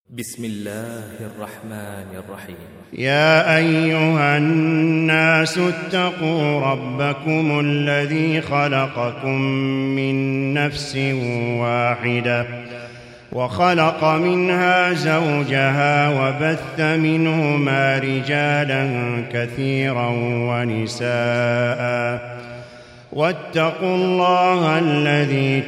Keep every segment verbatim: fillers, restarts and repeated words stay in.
بسم الله الرحمن الرحيم. يا أيها الناس اتقوا ربكم الذي خلقكم من نفس واحدة وخلق منها زوجها وبث منهما رجالا كثيرا ونساء واتقوا الله الذي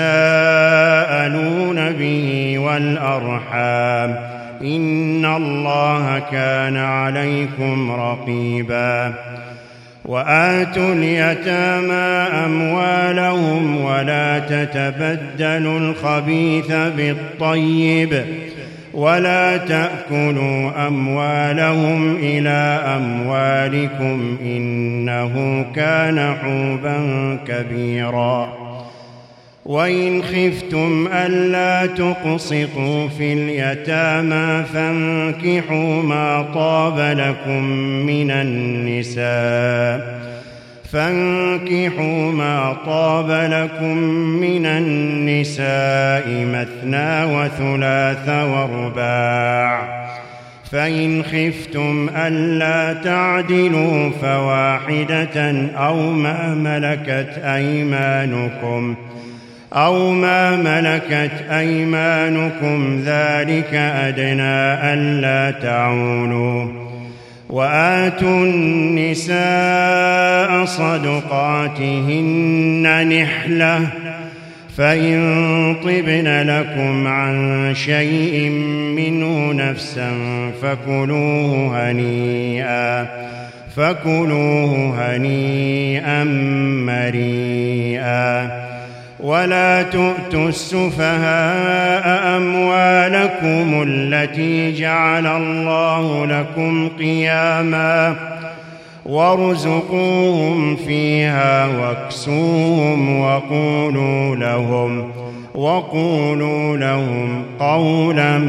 تساءلون به والأرحام إن الله كان عليكم رقيبا. وآتوا اليتامى أموالهم ولا تتبدلوا الخبيث بالطيب ولا تأكلوا أموالهم إلى أموالكم إنه كان حوبا كبيرا. وإن خفتم ألا تقسطوا في اليتامى فانكحوا ما طاب لكم من النساء فانكحوا ما طاب لكم من النساء مثنى وثلاث ورباع. فإن خفتم ألا تعدلوا فواحدة أو ما ملكت أيمانكم أو ما ملكت أيمانكم ذلك أدنى ألا تعولوا. وآتوا النساء صدقاتهن نحلة فإن طبن لكم عن شيء منه نفسا فكلوه هنيئا فكلوه هنيئا مريئا. ولا تؤتوا السفهاء أموالكم التي جعل الله لكم قياما وارزقوهم فيها واكسوهم وقولوا لهم وقولوا لهم قولا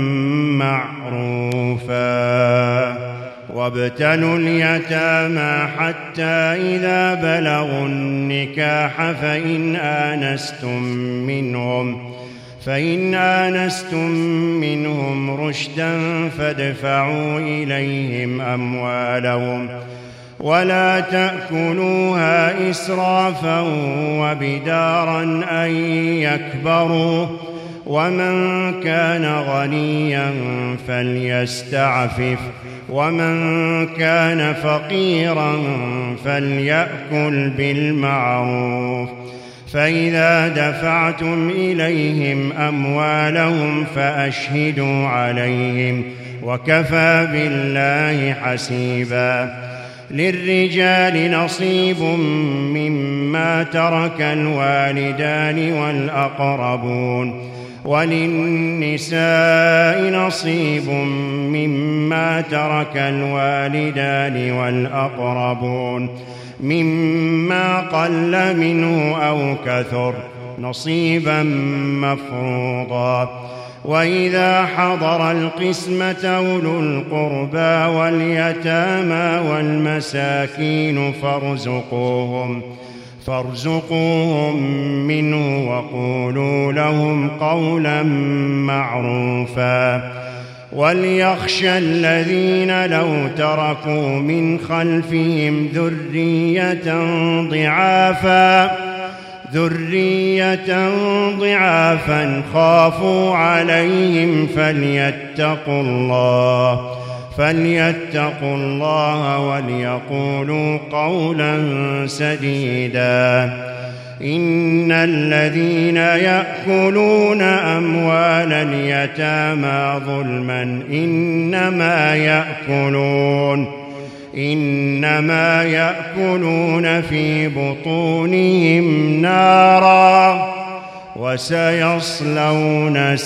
معروفا. وابتلوا اليتامى حتى إذا بلغوا النكاح فإن آنستم منهم فإن آنستم منهم رشدا فادفعوا إليهم أموالهم ولا تأكلوها إسرافا وبدارا أن يكبروا. ومن كان غنيا فليستعفف ومن كان فقيرا فليأكل بالمعروف. فإذا دفعتم إليهم أموالهم فأشهدوا عليهم وكفى بالله حسيبا. للرجال نصيب مما ترك الوالدان والأقربون وللنساء نصيب مما ترك الوالدان والأقربون مما قل منه أو كثر نصيبا مفروضا. وإذا حضر القسمة أولو القربى واليتامى والمساكين فارزقوهم فارزقوهم منه وقولوا لهم قولا معروفا. وليخشى الذين لو تركوا من خلفهم ذرية ضعافا ذرية ضعافا خافوا عليهم فليتقوا الله فليتقوا الله وليقولوا قولا سديدا. إن الذين يأكلون أموال اليتامى ظلما إنما يأكلون إنما يأكلون في بطونهم نارا وسيصلون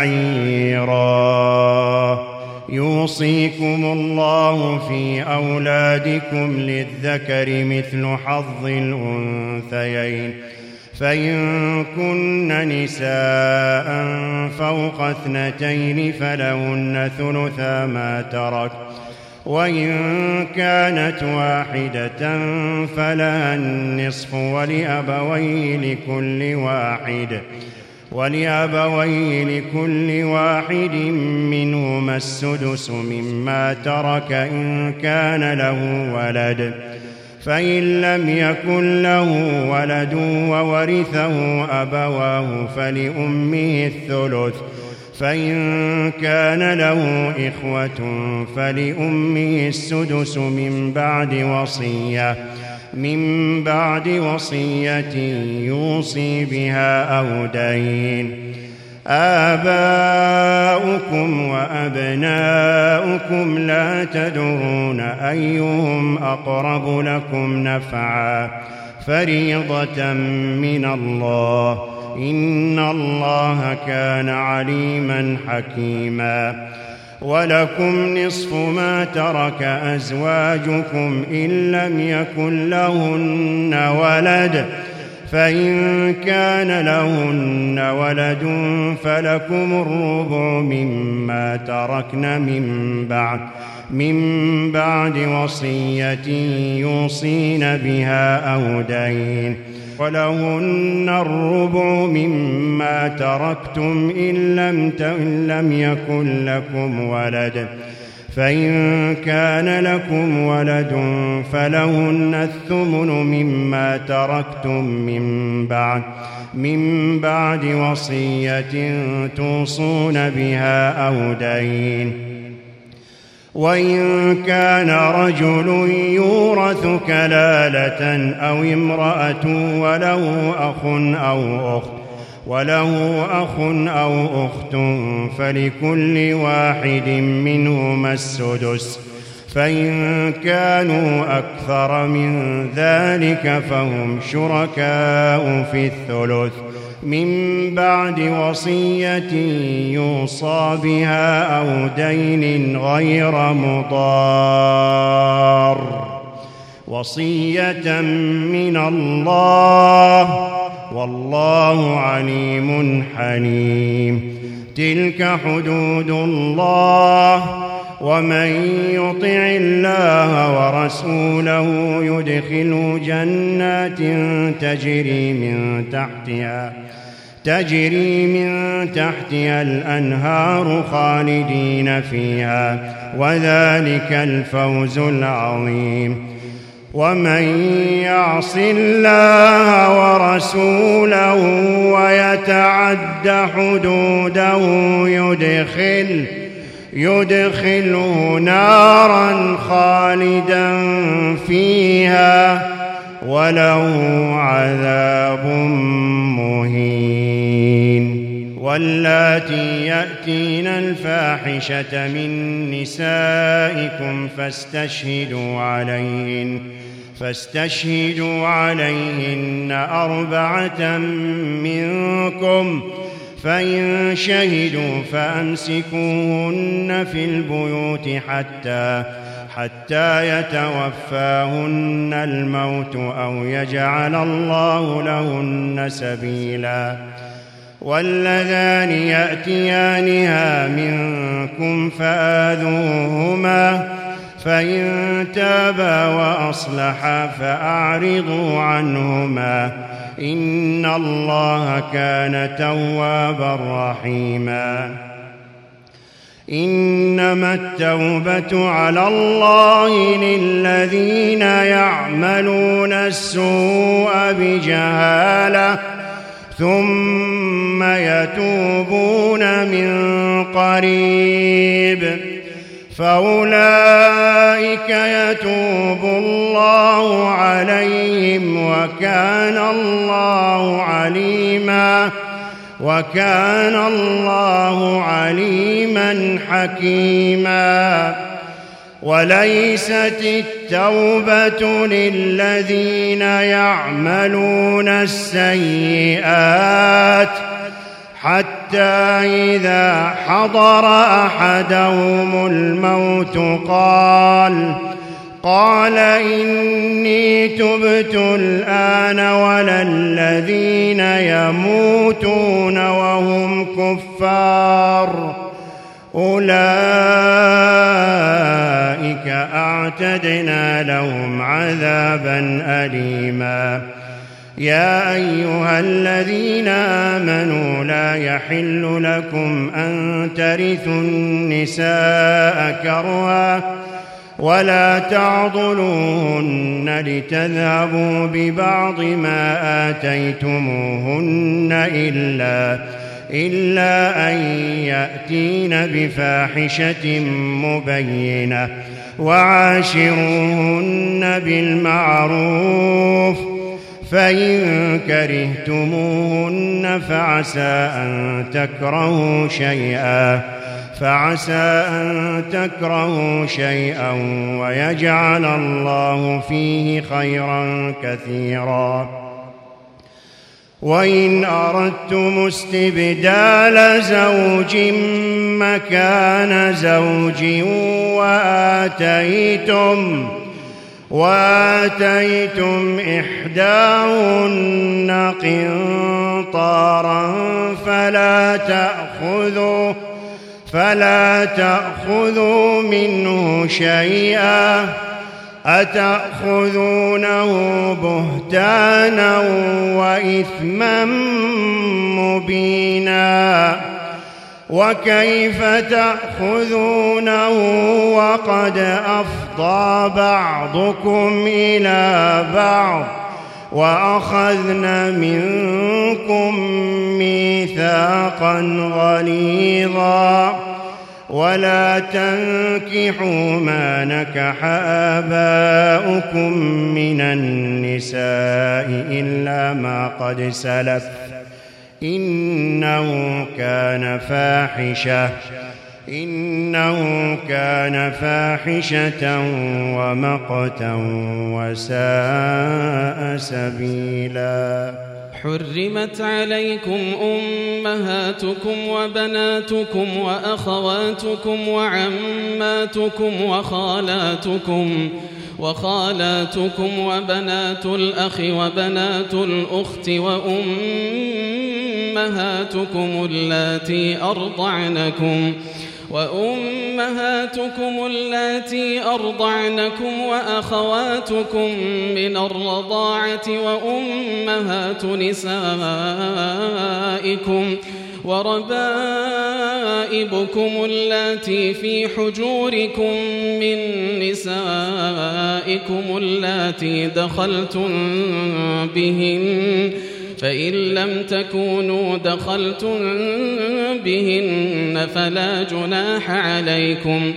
سعيرا. يوصيكم الله في أولادكم للذكر مثل حظ الأنثيين فإن كن نساء فوق اثنتين فلهن ثلثا ما ترك وإن كانت واحدة فلها النصف ولأبويه لكل واحد ولأبويه لكل واحد منهما السدس مما ترك إن كان له ولد، فإن لم يكن له ولد وورثه أبواه فلأمه الثلث، فإن كان له إخوة فلأمه السدس من بعد وصية من بعد وصية يوصي بها أو دين. آباؤكم وأبناؤكم لا تدرون أيهم أقرب لكم نفعا فريضة من الله، إن الله كان عليما حكيما. ولكم نصف ما ترك أزواجكم إن لم يكن لهن ولد، فإن كان لهن ولد فلكم الربع مما تركن من بعد من بعد وصية يوصين بها أو دين، ولهن الربع مما تركتم إن لم, إن لم يكن لكم ولد، فإن كان لكم ولد فلهن الثمن مما تركتم من بعد من بعد وصية توصون بها أو دين. وإن كان رجل يورث كلالة أو امرأة وله أخ أو أخت وله أخ أو أخت فلكل واحد منهما السدس، فإن كانوا أكثر من ذلك فهم شركاء في الثلث من بعد وصية يوصى بها أو دين غير مضار، وصية من الله والله عليم حليم. تلك حدود الله، ومن يطع الله ورسوله يدخله جنات تجري من تحتها تجري من تحتها الأنهار خالدين فيها، وذلك الفوز العظيم. ومن يعص الله ورسوله ويتعد حدوده يدخل يدخله نارا خالدا فيها وله عذاب مهين. واللاتي يأتين الفاحشة من نسائكم فاستشهدوا عليهن فاستشهدوا عليهن أربعة منكم، فإن شهدوا فأمسكوهن في البيوت حتى حتى يتوفاهن الموت أو يجعل الله لهن سبيلا. واللذان يأتيانها منكم فآذوهما، فإن تابا وأصلحا فأعرضوا عنهما، إن الله كان توابا رحيما. إنما التوبة على الله للذين يعملون السوء بجهالة ثم يتوبون من قريب فأولئك يتوب الله عليهم وكان الله عليما وكان الله عليما حكيما. وليست التوبة للذين يعملون السيئات حتى إذا حضر أحدهم الموت قال قال إني تبت الآن ولا الذين يموتون وهم كفار أولئك أعتدنا لهم عذابا أليما. يا أيها الذين آمنوا لا يحل لكم أن ترثوا النساء كرها ولا تعضلوهن لتذهبوا ببعض ما آتيتموهن إلا, إلا أن يأتين بفاحشة مبينة وعاشروهن بالمعروف فإن كرهتموهن فعسى أن تكرهوا شيئا فعسى أن تكرهوا شيئا ويجعل الله فيه خيرا كثيرا وإن أردتم استبدال زوج مكان زوج وآتيتم وآتيتم إحداهن قنطارا فلا تأخذوا فلا تأخذوا منه شيئا أتأخذونه بهتانا وإثما مبينا وكيف تأخذونه وقد أفضى بعضكم إلى بعض وأخذن منكم ميثاقا غليظا ولا تنكحوا ما نكح آباؤكم من النساء إلا ما قد سلف إنه كان فاحشة إنه كان فاحشة ومقتا وساء سبيلا حرمت عليكم أمهاتكم وبناتكم وأخواتكم وعماتكم وخالاتكم وخالاتكم وبنات الأخ وبنات الأخت وأمهاتكم اللاتي أرضعنكم وأمهاتكم اللاتي أرضعنكم وأخواتكم من الرضاعة وأمهات نسائكم وربائبكم اللاتي في حجوركم من نسائكم اللاتي دخلتم بهن فإن لم تكونوا دخلتم بهن فلا جناح عليكم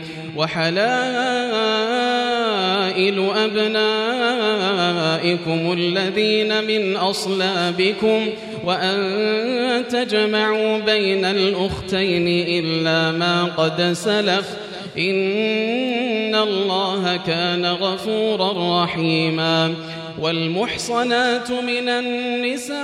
وحلائل أبنائكم الذين من أصلابكم وأن تجمعوا بين الأختين إلا ما قد سلف إن الله كان غفورا رحيما والمحصنات من النساء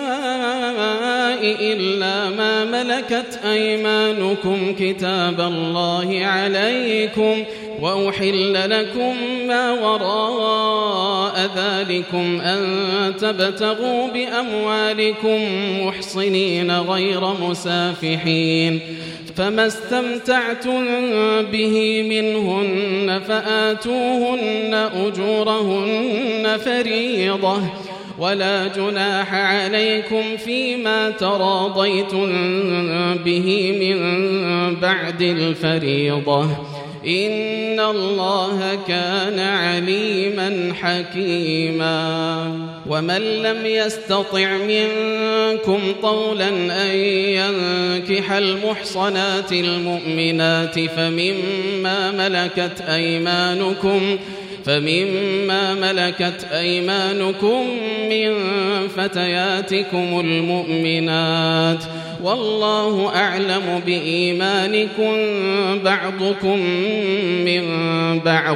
إلا ما ملكت أيمانكم كتاب الله عليكم وأحل لكم ما وراء ذلكم أن تبتغوا بأموالكم محصنين غير مسافحين فما استمتعتم به منهن فآتوهن أجورهن فريضة ولا جناح عليكم فيما تراضيتم به من بعد الفريضة إن الله كان عليما حكيما ومن لم يستطع منكم طولا أن ينكح المحصنات المؤمنات فمما ملكت أيمانكم فمما ملكت أيمانكم من فتياتكم المؤمنات والله أعلم بإيمانكم بعضكم من بعض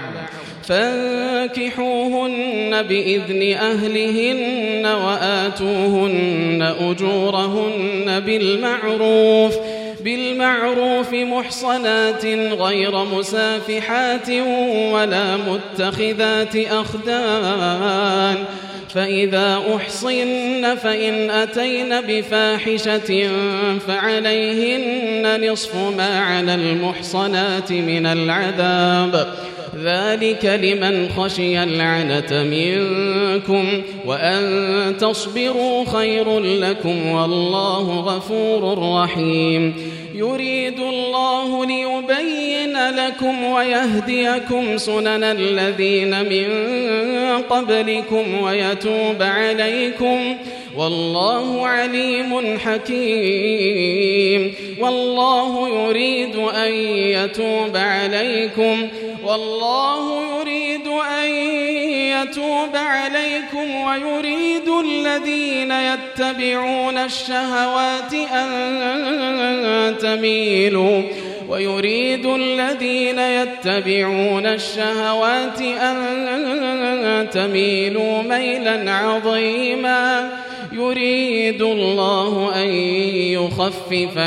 فانكحوهن بإذن أهلهن وآتوهن أجورهن بالمعروف بالمعروف محصنات غير مسافحات ولا متخذات أخدان فإذا أحصن فإن أتين بفاحشة فعليهن نصف ما على المحصنات من العذاب ذلك لمن خشي العنة منكم وأن تصبروا خير لكم والله غفور رحيم يريد الله ليبين لكم ويهديكم سنن الذين من قبلكم ويتوب عليكم والله عليم حكيم والله يريد أن يتوب عليكم والله يريد أن يتوب عليكم ويريد الذين يتبعون الشهوات أن تميلوا ويريد الذين يتبعون الشهوات أن تميلوا ميلا عظيما يريد الله أن يخفف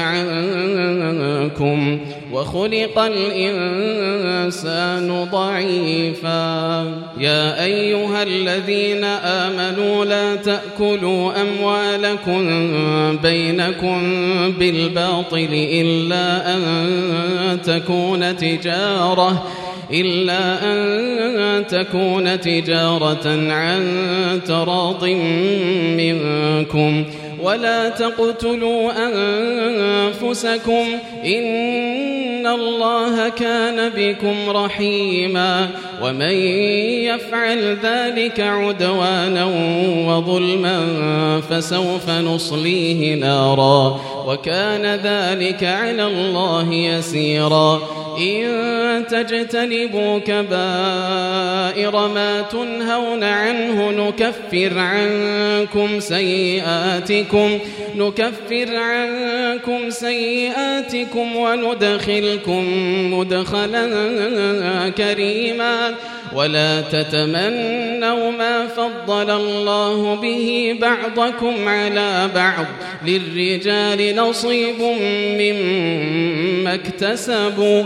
عنكم وخلق الإنسان ضعيفا يا أيها الذين آمنوا لا تأكلوا أموالكم بينكم بالباطل إلا أن تكون تجارة إلا أن تكون تجارة عن تراض منكم ولا تقتلوا أنفسكم إن الله كان بكم رحيما ومن يفعل ذلك عدوانا وظلما فسوف نصليه نارا وكان ذلك على الله يسيرا إن تجتنبوا كبائر ما تنهون عنه نكفر عنكم سيئاتكم نكفر عنكم سيئاتكم وندخلكم مدخلا كريما ولا تتمنوا ما فضل الله به بعضكم على بعض للرجال نصيب مما اكتسبوا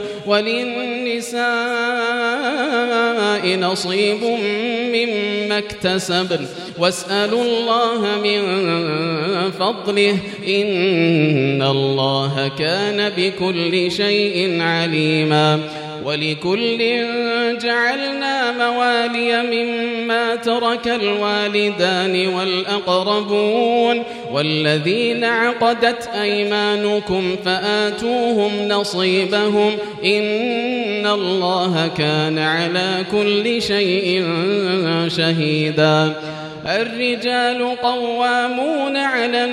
وللنساء نصيب مما اكتسبن واسألوا الله من فضله إن الله كان بكل شيء عليما ولكل جعلنا موالي مما ترك الوالدان والأقربون والذين عقدت أيمانكم فآتوهم نصيبهم إن الله كان على كل شيء شهيدا الرجال قوامون على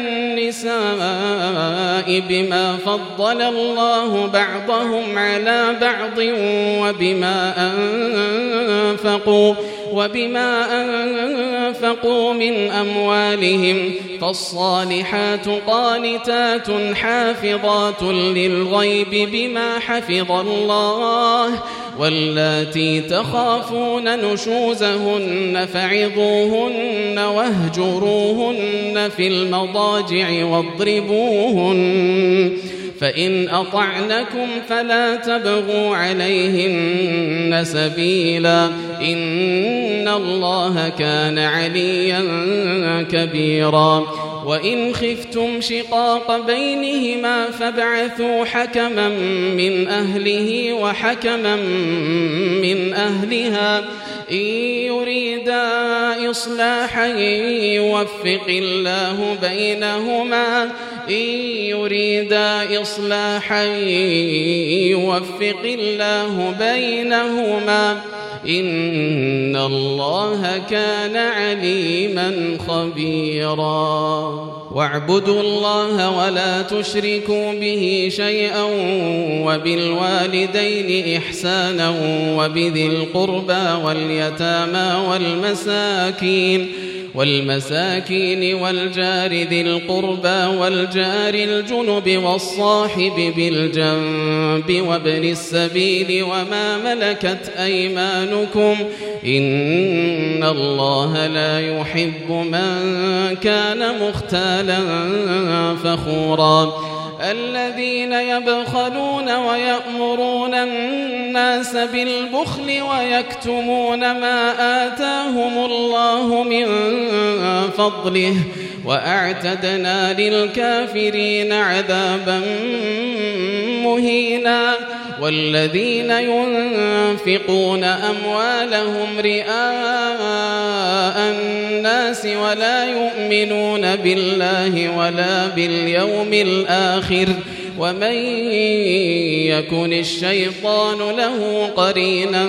النساء بما فضل الله بعضهم على بعض وبما أنفقوا وبما أنفقوا من أموالهم فالصالحات قانتات حافظات للغيب بما حفظ الله واللاتي تخافون نشوزهن فعظوهن واهجروهن في المضاجع واضربوهن فإن أطعنكم فلا تبغوا عليهن سبيلا إن الله كان عليا كبيرا وإن خفتم شقاق بينهما فابعثوا حكما من أهله وحكما من أهلها إن يريدا إصلاحا يوفق الله بينهما إن يريدا إصلاحا يوفق الله بينهما إن الله كان عليما خبيرا واعبدوا الله ولا تشركوا به شيئا وبالوالدين إحسانا وبذي القربى واليتامى والمساكين والمساكين والجار ذي القربى والجار الجنب والصاحب بالجنب وابن السبيل وما ملكت أيمانكم إن الله لا يحب من كان مختالا فخورا الذين يبخلون ويأمرون الناس بالبخل ويكتمون ما آتاهم الله من فضله وأعتدنا للكافرين عذابا مهينا والذين ينفقون أموالهم رئاء الناس ولا يؤمنون بالله ولا باليوم الآخر ومن يكن الشيطان له قرينا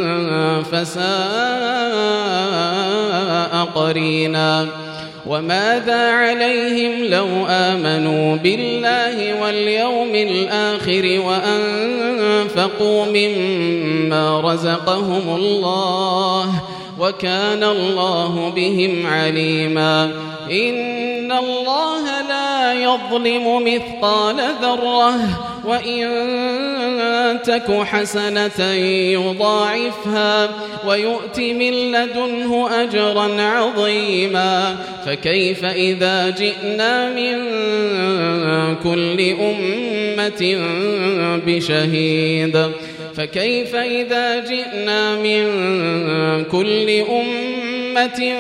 فساء قرينا وماذا عليهم لو آمنوا بالله واليوم الآخر وأنفقوا مما رزقهم الله وكان الله بهم عليما إن الله لا يظلم مثقال ذرة وإن تك حسنة يضاعفها ويؤت من لدنه أجرا عظيما فكيف إذا جئنا من كل أمة بشهيد فكيف إذا جئنا من كل أمة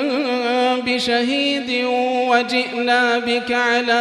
بشهيد وجئنا بك على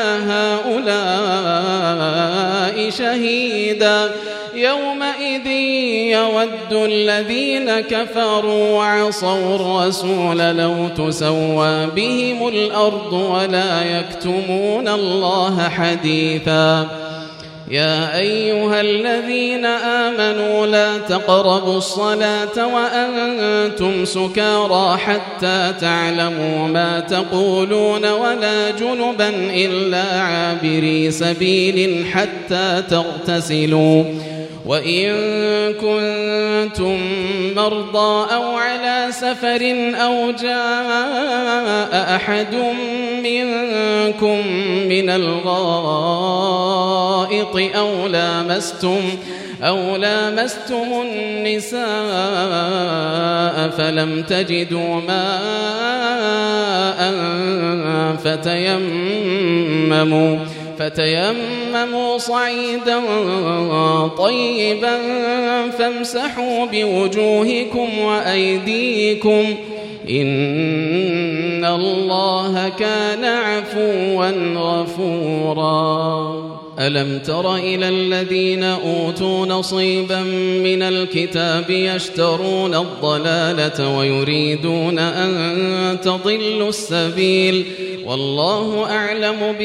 هؤلاء شهيدا يومئذ يود الذين كفروا وعصوا الرسول لو تسوى بهم الأرض ولا يكتمون الله حديثا يا أيها الذين آمنوا لا تقربوا الصلاة وأنتم سكارى حتى تعلموا ما تقولون ولا جنبا إلا عابري سبيل حتى تغتسلوا وإن كنتم مرضى أو على سفر أو جاء أحد منكم من الغائط أو لامستم أو لامستم النساء فلم تجدوا ماء فتيمموا فتيمموا صعيدا طيبا فامسحوا بوجوهكم وأيديكم إن الله كان عفوا غفورا ألم تر إلى الذين أوتوا نصيبا من الكتاب يشترون الضلالة ويريدون أن تضلوا السبيل والله أعلم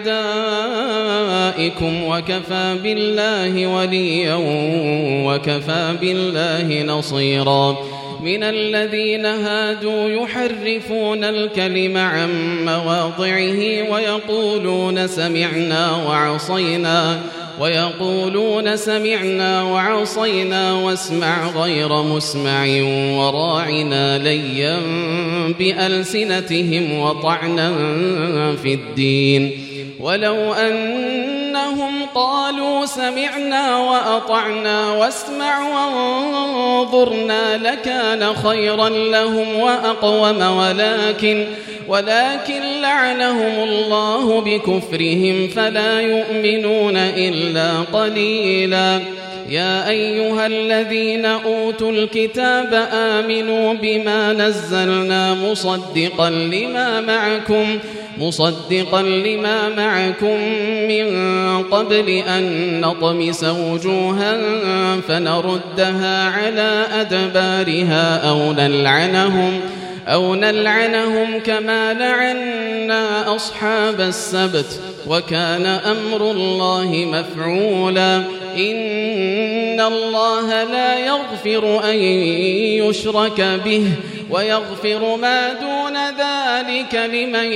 بأعدائكم وكفى بالله وليا وكفى بالله نصيرا من الذين هادوا يحرفون الكلم عن مواضعه ويقولون سمعنا وعصينا ويقولون سمعنا وعصينا واسمع غير مسمع وراعنا ليا بألسنتهم وطعنا في الدين ولو أنهم قالوا سمعنا وأطعنا واسمع وانظرنا لكان خيرا لهم وأقوم ولكن ولكن لعنهم الله بكفرهم فلا يؤمنون إلا قليلا يا أيها الذين أوتوا الكتاب آمنوا بما نزلنا مصدقا لما معكم مصدقا لما معكم من قبل أن نطمس وجوها فنردها على أدبارها أو نلعنهم أو نلعنهم كما لعنا أصحاب السبت وكان أمر الله مفعولا إن الله لا يغفر أن يشرك به ويغفر ما دون ذلك لمن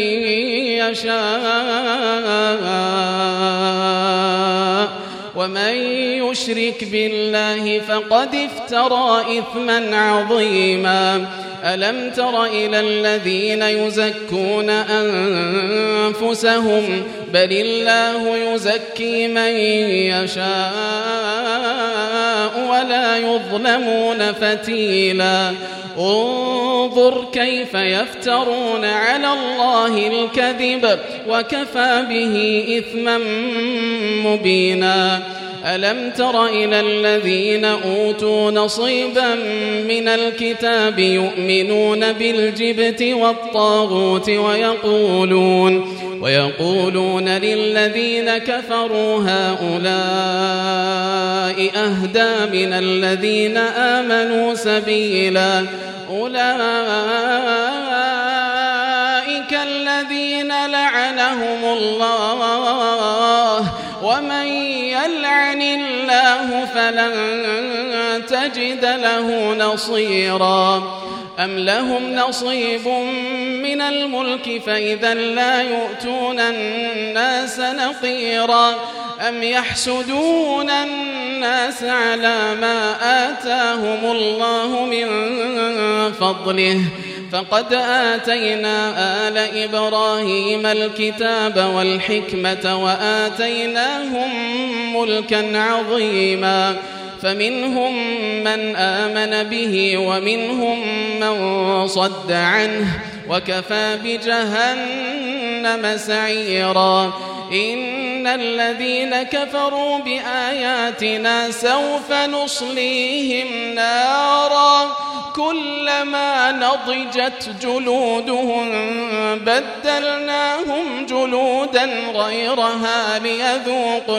يشاء ومن يشرك بالله فقد افترى إثما عظيما ألم تر إلى الذين يزكون أنفسهم بل الله يزكي من يشاء ولا ولا يظلمون فتيلا انظر كيف يفترون على الله الكذب وكفى به إثما مبينا ألم تر إلى الذين أوتوا نصيبا من الكتاب يؤمنون بالجبت والطاغوت ويقولون ويقولون للذين كفروا هؤلاء أهدى من الذين آمنوا سبيلا أولئك الذين لعنهم الله ومن يلعن الله فلن تجد له نصيرا أم لهم نصيب من الملك فإذا لا يؤتون الناس نقيرا أم يحسدون الناس على ما آتاهم الله من فضله فقد آتينا آل إبراهيم الكتاب والحكمة وآتيناهم ملكا عظيما فمنهم من آمن به ومنهم من صد عنه وكفى بجهنم سعيرا إن الذين كفروا بآياتنا سوف نصليهم نارا كلما نضجت جلودهم بدلناهم جلودا غيرها ليذوقوا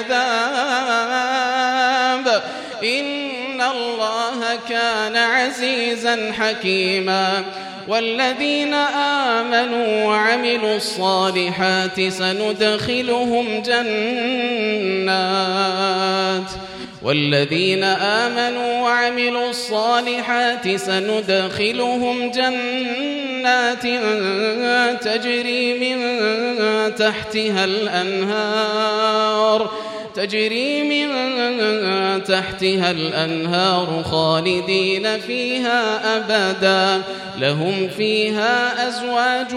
العذاب إن الله كان عزيزا حكيما والذين آمنوا وعملوا الصالحات سندخلهم جنات والذين آمنوا وعملوا الصالحات سندخلهم جنات تجري من تحتها الأنهار تجري من تحتها الأنهار خالدين فيها أبدا لهم فيها أزواج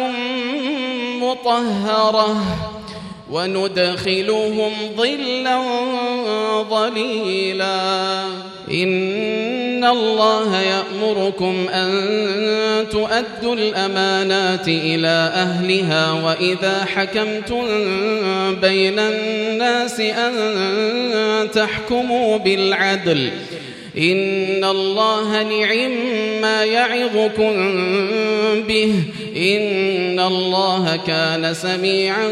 مطهرة وندخلهم ظلا ظليلا إن الله يأمركم أن تؤدوا الأمانات إلى أهلها وإذا حكمتم بين الناس أن تحكموا بالعدل إن الله نعم ما يعظكم به إن الله كان سميعا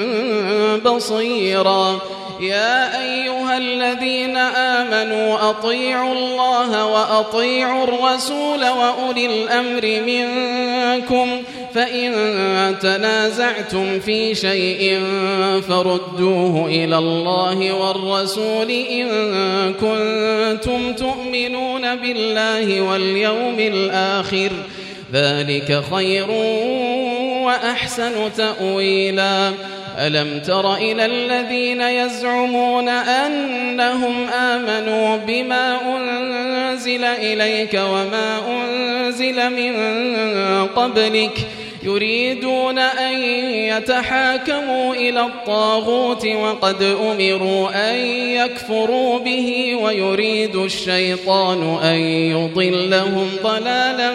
بصيرا يا أيها الذين آمنوا أطيعوا الله وأطيعوا الرسول وأولي الأمر منكم فإن تنازعتم في شيء فردوه إلى الله والرسول إن كنتم تؤمنون بالله واليوم الآخر ذلك خير وأحسن تأويلا ألم تر إلى الذين يزعمون أنهم آمنوا بما أنزل إليك وما أنزل من قبلك يريدون أن يتحاكموا إلى الطاغوت وقد أمروا أن يكفروا به ويريد الشيطان أن يضلهم ضلالا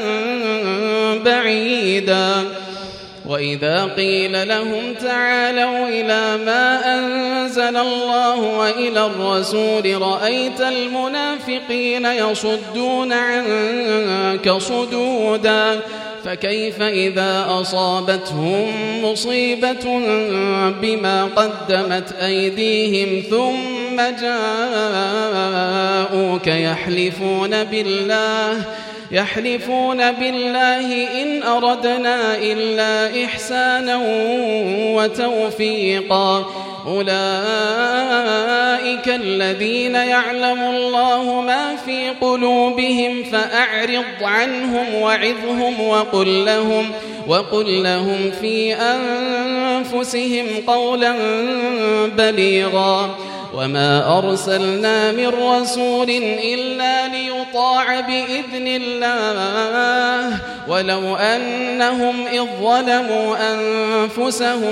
بعيدا وإذا قيل لهم تعالوا إلى ما أنزل الله وإلى الرسول رأيت المنافقين يصدون عنك صدودا فكيف إذا أصابتهم مصيبة بما قدمت أيديهم ثم جاءوك يحلفون بالله يحلفون بالله إن أردنا إلا إحسانا وتوفيقا أولئك الذين يعلم الله ما في قلوبهم فأعرض عنهم وعظهم وقل لهم, وقل لهم في أنفسهم قولا بليغا وما أرسلنا من رسول إلا ليطاع بإذن الله ولو أنهم إذ ظلموا أنفسهم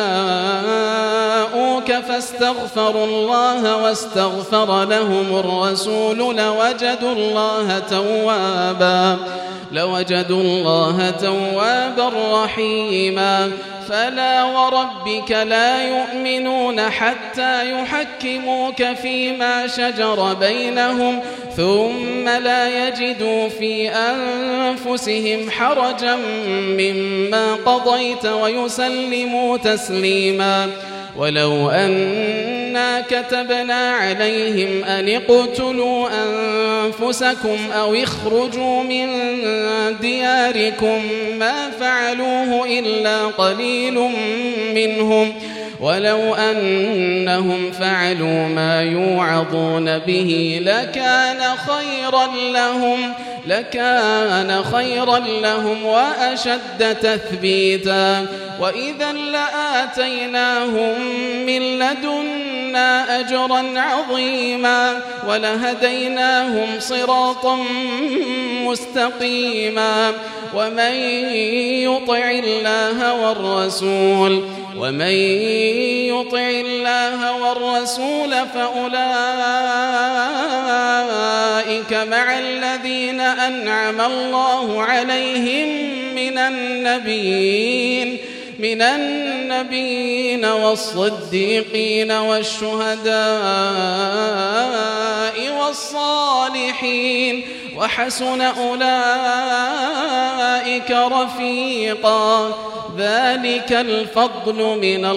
جاءوك فاستغفروا الله واستغفر لهم الرسول لوجدوا الله توابا لوجدوا الله توابا رحيما فلا وربك لا يؤمنون حتى يحكموك فيما شجر بينهم ثم لا يجدوا في أنفسهم حرجا مما قضيت ويسلموا تسليما ولو أنا كتبنا عليهم أن اقتلوا أنفسكم أو اخرجوا من دياركم ما فعلوه إلا قليل منهم ولو أنهم فعلوا ما يوعظون به لكان خيرا لهم لكان خيرا لهم وأشد تثبيتا وإذا لآتيناهم من لدنا أجرا عظيما ولهديناهم صراطا مستقيما ومن يطع الله والرسول ومن يطع الله والرسول فأولئك مع الذين أنعم الله عليهم من النبيين من النبيين والصديقين والشهداء والصالحين وحسن أولئك رفيقا ذلك الفضل من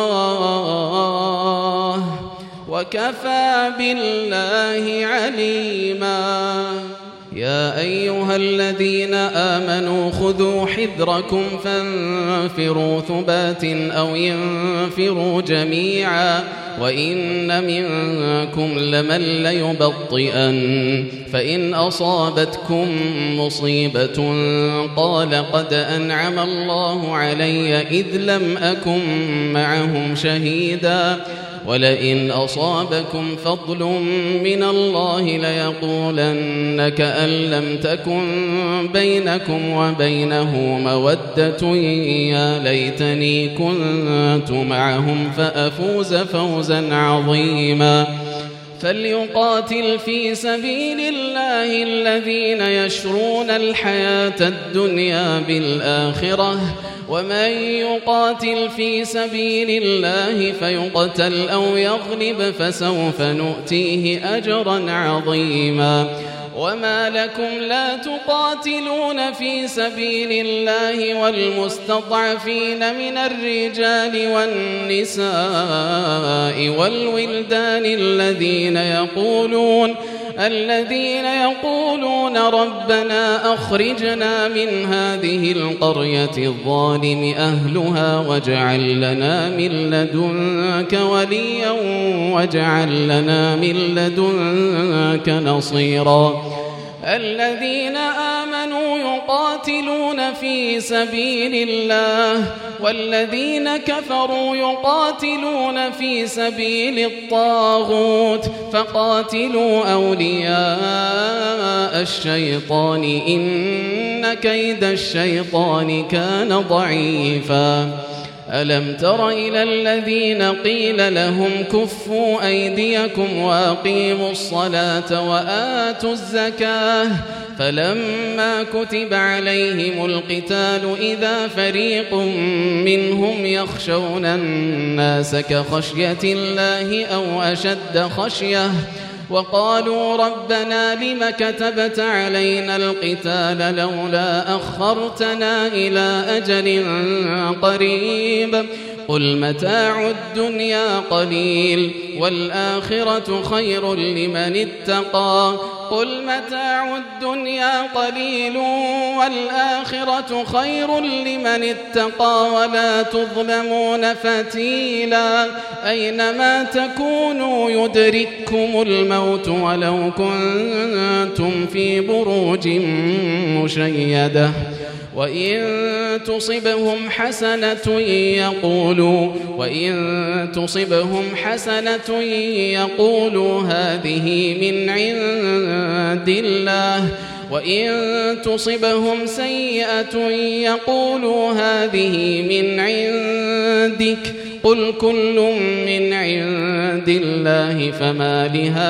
الله وكفى بالله عليما يا أيها الذين آمنوا خذوا حذركم فانفروا ثبات أو ينفروا جميعا وإن منكم لمن ليبطئن فإن أصابتكم مصيبة قال قد أنعم الله علي إذ لم أكن معهم شهيدا ولئن أصابكم فضل من الله ليقولن كأن لم تكن بينكم وبينه مودة يا ليتني كنت معهم فأفوز فوزا عظيما فليقاتل في سبيل الله الذين يشرون الحياة الدنيا بالآخرة ومن يقاتل في سبيل الله فيقتل أو يغلب فسوف نؤتيه أجرا عظيما وما لكم لا تقاتلون في سبيل الله والمستضعفين من الرجال والنساء والولدان الذين يقولون الذين يقولون ربنا أخرجنا من هذه القرية الظالم أهلها واجعل لنا من لدنك وليا واجعل لنا من لدنك نصيرا الذين آمنوا يقاتلون في سبيل الله والذين كفروا يقاتلون في سبيل الطاغوت فقاتلوا أولياء الشيطان إن كيد الشيطان كان ضعيفا ألم تر إلى الذين قيل لهم كفوا أيديكم وأقيموا الصلاة وآتوا الزكاة فلما كتب عليهم القتال إذا فريق منهم يخشون الناس كخشية الله أو أشد خشية وقالوا ربنا لم كتبت علينا القتال لولا أخرتنا إلى أجل قريب قل متاع الدنيا قليل والآخرة خير لمن اتقى قل متاع الدنيا قليل والآخرة خير لمن اتقى ولا تظلمون فتيلا أينما تكونوا يدرككم الموت ولو كنتم في بروج مشيدة وإن تصبهم حسنة يقولوا وإن تصبهم حسنة يقولوا هذه من عند الله وإن تصبهم سيئة يقولوا هذه من عندك قل كل من عند الله فما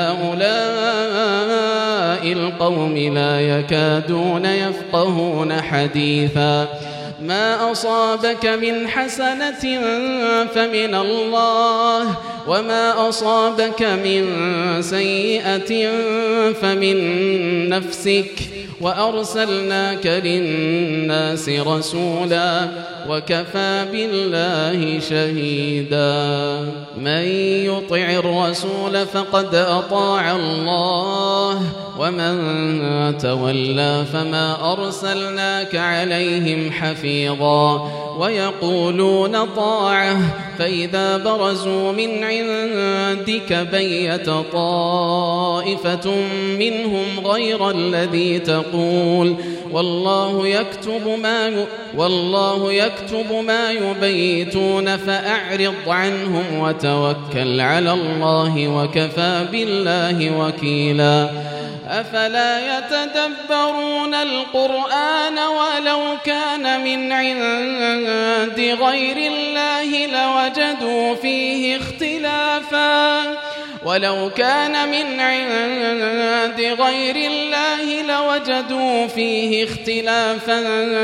لهؤلاء القوم لا يكادون يفقهون حديثا ما أصابك من حسنة فمن الله وما أصابك من سيئة فمن نفسك وأرسلناك للناس رسولا وكفى بالله شهيدا من يطع الرسول فقد أطاع الله ومن تولى فما أرسلناك عليهم حفيظا ويقولون طاعة فإذا برزوا من عندك بيت طائفة منهم غير الذي تقول والله يكتب ما والله يكتب ما يبيتون فأعرض عنهم وتوكل على الله وكفى بالله وكيلا أفلا يتدبرون القرآن ولو كان من عند غير الله لوجدوا فيه اختلافا ولو كان من عند غير الله لوجدوا فيه اختلافا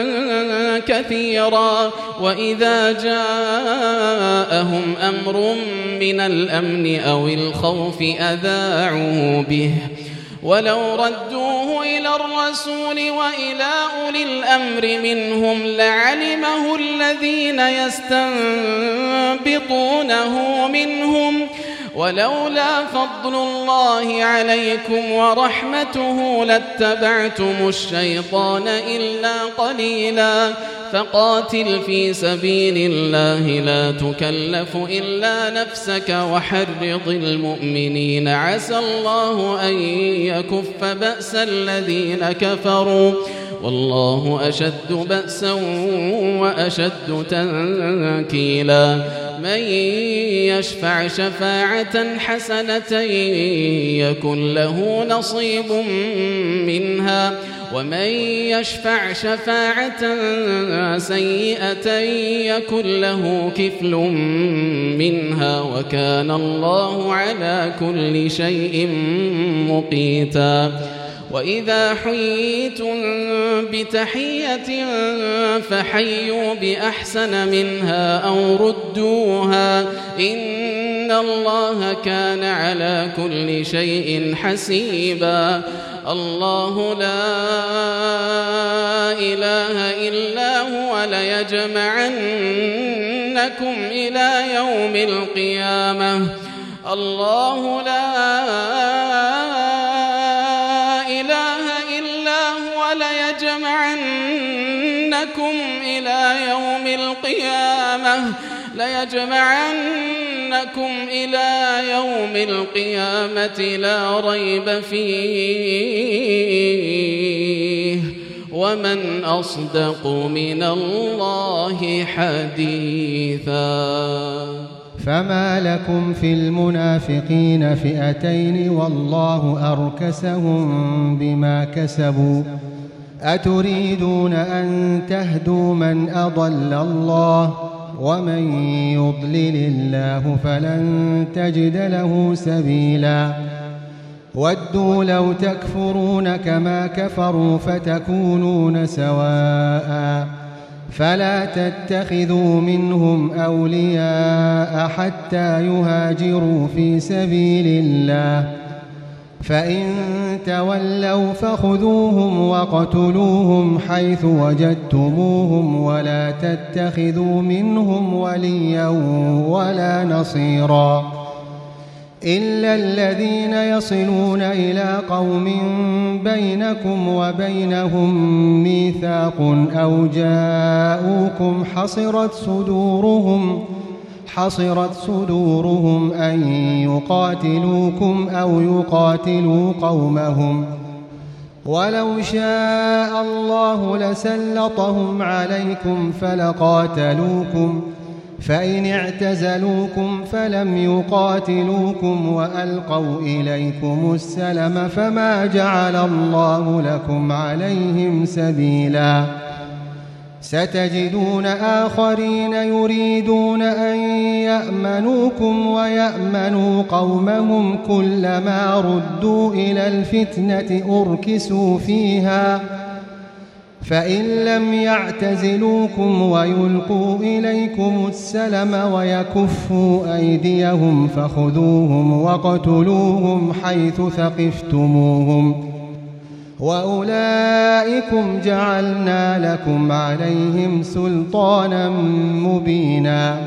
كثيرا وإذا جاءهم أمر من الأمن أو الخوف أذاعوا به ولو ردوه إلى الرسول وإلى أولي الأمر منهم لعلمه الذين يستنبطونه منهم ولولا فضل الله عليكم ورحمته لاتبعتم الشيطان إلا قليلا فقاتل في سبيل الله لا تكلف إلا نفسك وحرض المؤمنين عسى الله أن يكف بأس الذين كفروا والله أشد بأسا وأشد تنكيلا من يشفع شفاعة حسنة يكن له نصيب منها ومن يشفع شفاعة سيئة يكن له كفل منها وكان الله على كل شيء مقيتا وإذا حييتم بتحية فحيوا بأحسن منها أو ردوها إن الله كان على كل شيء حسيبا الله لا إله إلا هو ليجمعنكم إلى يوم القيامة الله لا ليجمعنكم إلى يوم القيامة ليجمعنكم إلى يوم القيامة لا ريب فيه ومن أصدق من الله حديثا فما لكم في المنافقين فئتين والله أركسهم بما كسبوا أتريدون أن تهدوا من أضل الله ومن يضلل الله فلن تجد له سبيلا ودوا لو تكفرون كما كفروا فتكونون سواء فلا تتخذوا منهم أولياء حتى يهاجروا في سبيل الله فإن تولوا فخذوهم وقتلوهم حيث وجدتموهم ولا تتخذوا منهم وليا ولا نصيرا إلا الذين يصلون إلى قوم بينكم وبينهم ميثاق أو جاءوكم حصرت صدورهم حصرت صدورهم أن يقاتلوكم أو يقاتلوا قومهم ولو شاء الله لسلطهم عليكم فلقاتلوكم فإن اعتزلوكم فلم يقاتلوكم وألقوا إليكم السلم فما جعل الله لكم عليهم سبيلا ستجدون آخرين يريدون أن يأمنوكم ويأمنوا قومهم كلما ردوا إلى الفتنة أركسوا فيها فإن لم يعتزلوكم ويلقوا إليكم السلم ويكفوا أيديهم فخذوهم واقتلوهم حيث ثقفتموهم وأولئكم جعلنا لكم عليهم سلطانا مبينا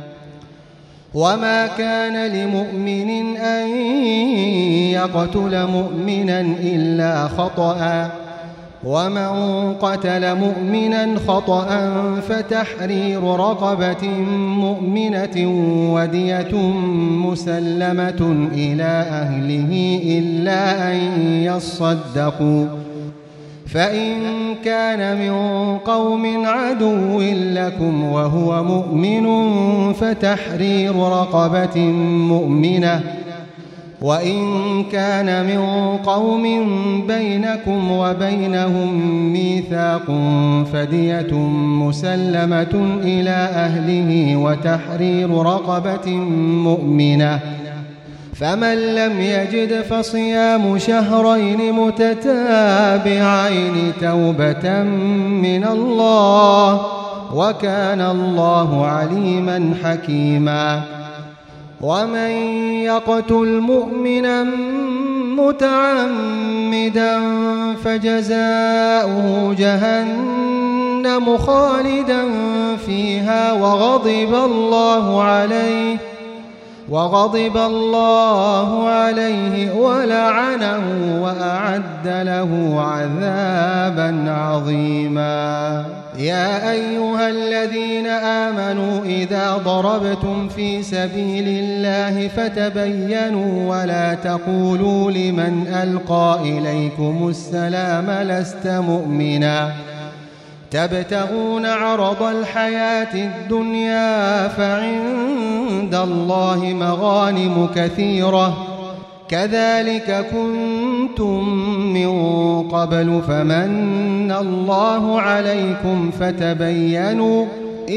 وما كان لمؤمن أن يقتل مؤمنا إلا خطأ ومن قتل مؤمنا خطأ فتحرير رقبة مؤمنة ودية مسلمة إلى أهله إلا أن يصدقوا فإن كان من قوم عدو لكم وهو مؤمن فتحرير رقبة مؤمنة وإن كان من قوم بينكم وبينهم ميثاق فدية مسلمة إلى أهله وتحرير رقبة مؤمنة فمن لم يجد فصيام شهرين متتابعين توبة من الله وكان الله عليما حكيما ومن يقتل مؤمنا متعمدا فجزاؤه جهنم خالدا فيها وغضب الله عليه وغضب الله عليه ولعنه وأعد له عذابا عظيما يا أيها الذين آمنوا إذا ضربتم في سبيل الله فتبينوا ولا تقولوا لمن ألقى إليكم السلام لست مؤمنا تبتغون عرض الحياة الدنيا فعند الله مغانم كثيرة كذلك كنتم من قبل فمن الله عليكم فتبينوا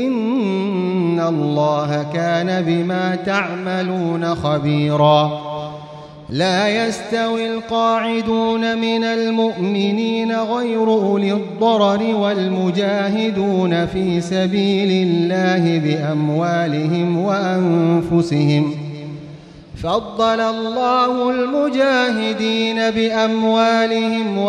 إن الله كان بما تعملون خبيرا لا يستوي القاعدون من المؤمنين غير أولي الضرر والمجاهدون في سبيل الله بأموالهم وأنفسهم فضل الله المجاهدين بأموالهم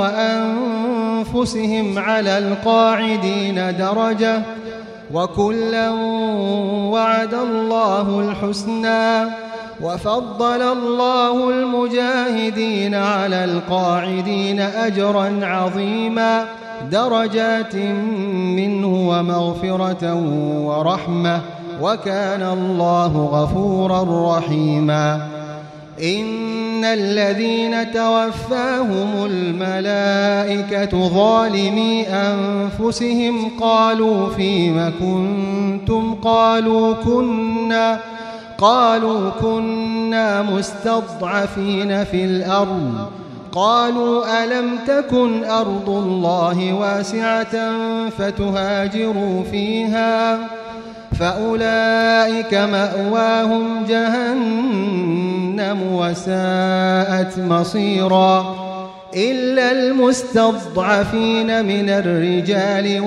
وأنفسهم على القاعدين درجة وكلا وعد الله الحسنى وفضل الله المجاهدين على القاعدين أجرا عظيما درجات منه ومغفرة ورحمة وكان الله غفورا رحيما إن الذين توفاهم الملائكة ظالمي أنفسهم قالوا فيم كنتم قالوا كنا قالوا كنا مستضعفين في الأرض قالوا ألم تكن أرض الله واسعة فتهاجروا فيها فأولئك مأواهم جهنم وساءت مصيرا إلا المستضعفين من الرجال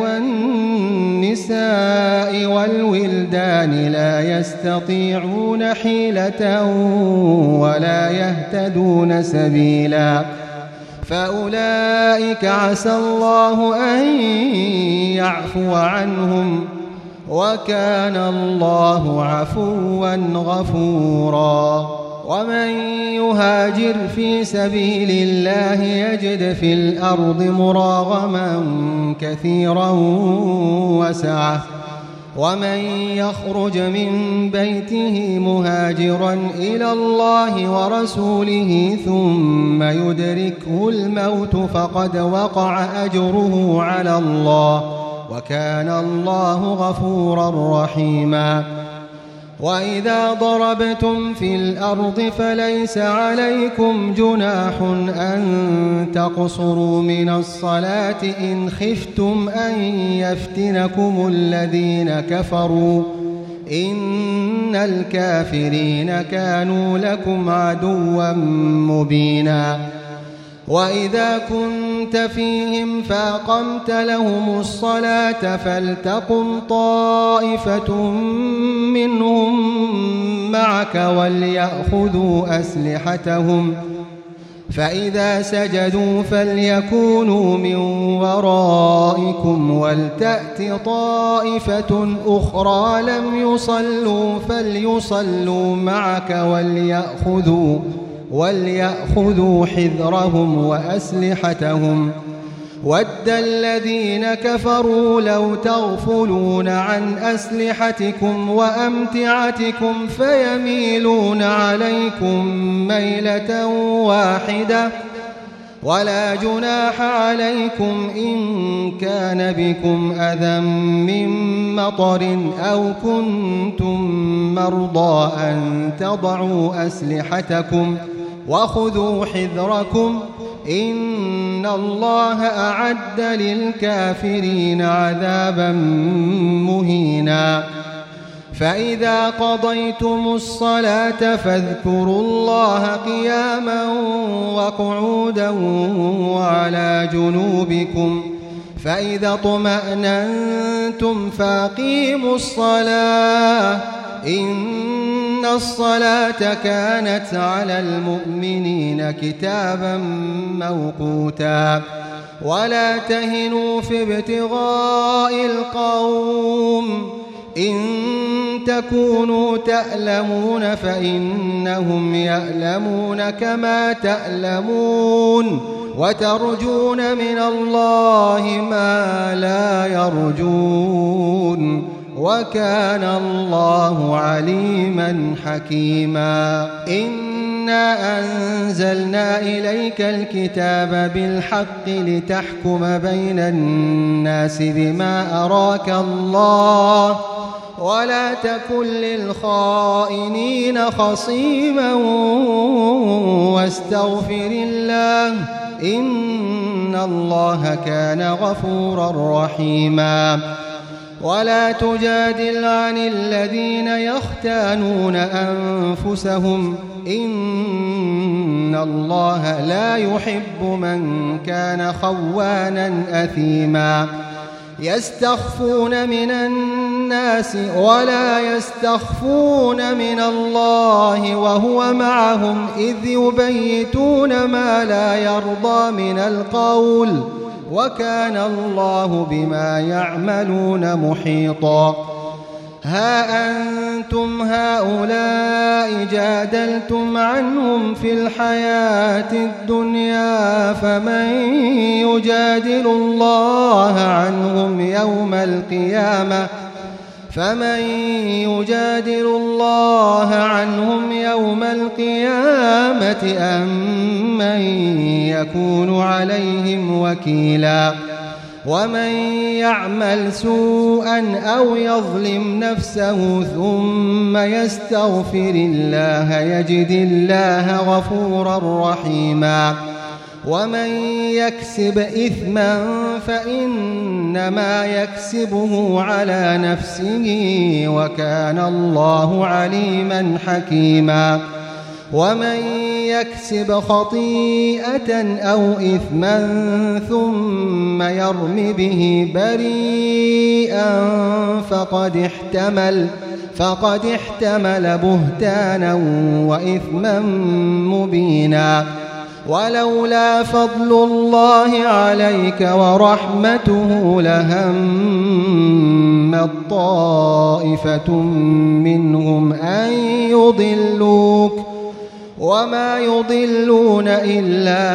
والنساء والولدان لا يستطيعون حيلة ولا يهتدون سبيلا فأولئك عسى الله أن يعفو عنهم وكان الله عفوا غفورا ومن يهاجر في سبيل الله يجد في الأرض مراغما كثيرا وسعة ومن يخرج من بيته مهاجرا إلى الله ورسوله ثم يدركه الموت فقد وقع أجره على الله وكان الله غفورا رحيما. وإذا ضربتم في الأرض فليس عليكم جناح أن تقصروا من الصلاة إن خفتم أن يفتنكم الذين كفروا إن الكافرين كانوا لكم عدوا مبينا. وإذا كنت فيهم فأقمت لهم الصلاة فلتقم طائفة منهم معك وليأخذوا أسلحتهم فإذا سجدوا فليكونوا من ورائكم ولتأت طائفة أخرى لم يصلوا فليصلوا معك وليأخذوا وليأخذوا حذرهم وأسلحتهم ود الذين كفروا لو تغفلون عن أسلحتكم وأمتعتكم فيميلون عليكم ميلة واحدة ولا جناح عليكم إن كان بكم أذى من مطر أو كنتم مرضى أن تضعوا أسلحتكم وخذوا حذركم إن الله أعد للكافرين عذابا مهينا. فإذا قضيتم الصلاة فاذكروا الله قياما وقعودا وعلى جنوبكم فإذا اطمأننتم فأقيموا الصلاة إن الصلاة كانت على المؤمنين كتابا موقوتا. ولا تهنوا في ابتغاء القوم إن تكونوا تألمون فإنهم يألمون كما تألمون وترجون من الله ما لا يرجون وكان الله عليما حكيما. إنا أنزلنا إليك الكتاب بالحق لتحكم بين الناس بما أراك الله ولا تكن للخائنين خصيما واستغفر الله إن الله كان غفورا رحيما. ولا تجادل عن الذين يختانون أنفسهم إن الله لا يحب من كان خوانا أثيما. يستخفون من الناس ولا يستخفون من الله وهو معهم إذ يبيتون ما لا يرضى من القول وكان الله بما يعملون محيطا. ها أنتم هؤلاء جادلتم عنهم في الحياة الدنيا فمن يجادل الله عنهم يوم القيامة فمن يجادل الله عنهم يوم القيامة أم من يكون عليهم وكيلا. ومن يعمل سوءا أو يظلم نفسه ثم يستغفر الله يجد الله غفورا رحيما. ومن يكسب إثما فإنما يكسبه على نفسه وكان الله عليما حكيما. ومن يكسب خطيئة أو إثما ثم يرم به بريئا فقد احتمل فقد احتمل بهتانا وإثما مبينا. ولولا فضل الله عليك ورحمته لهمت طائفة منهم أن يضلوك وما يضلون إلا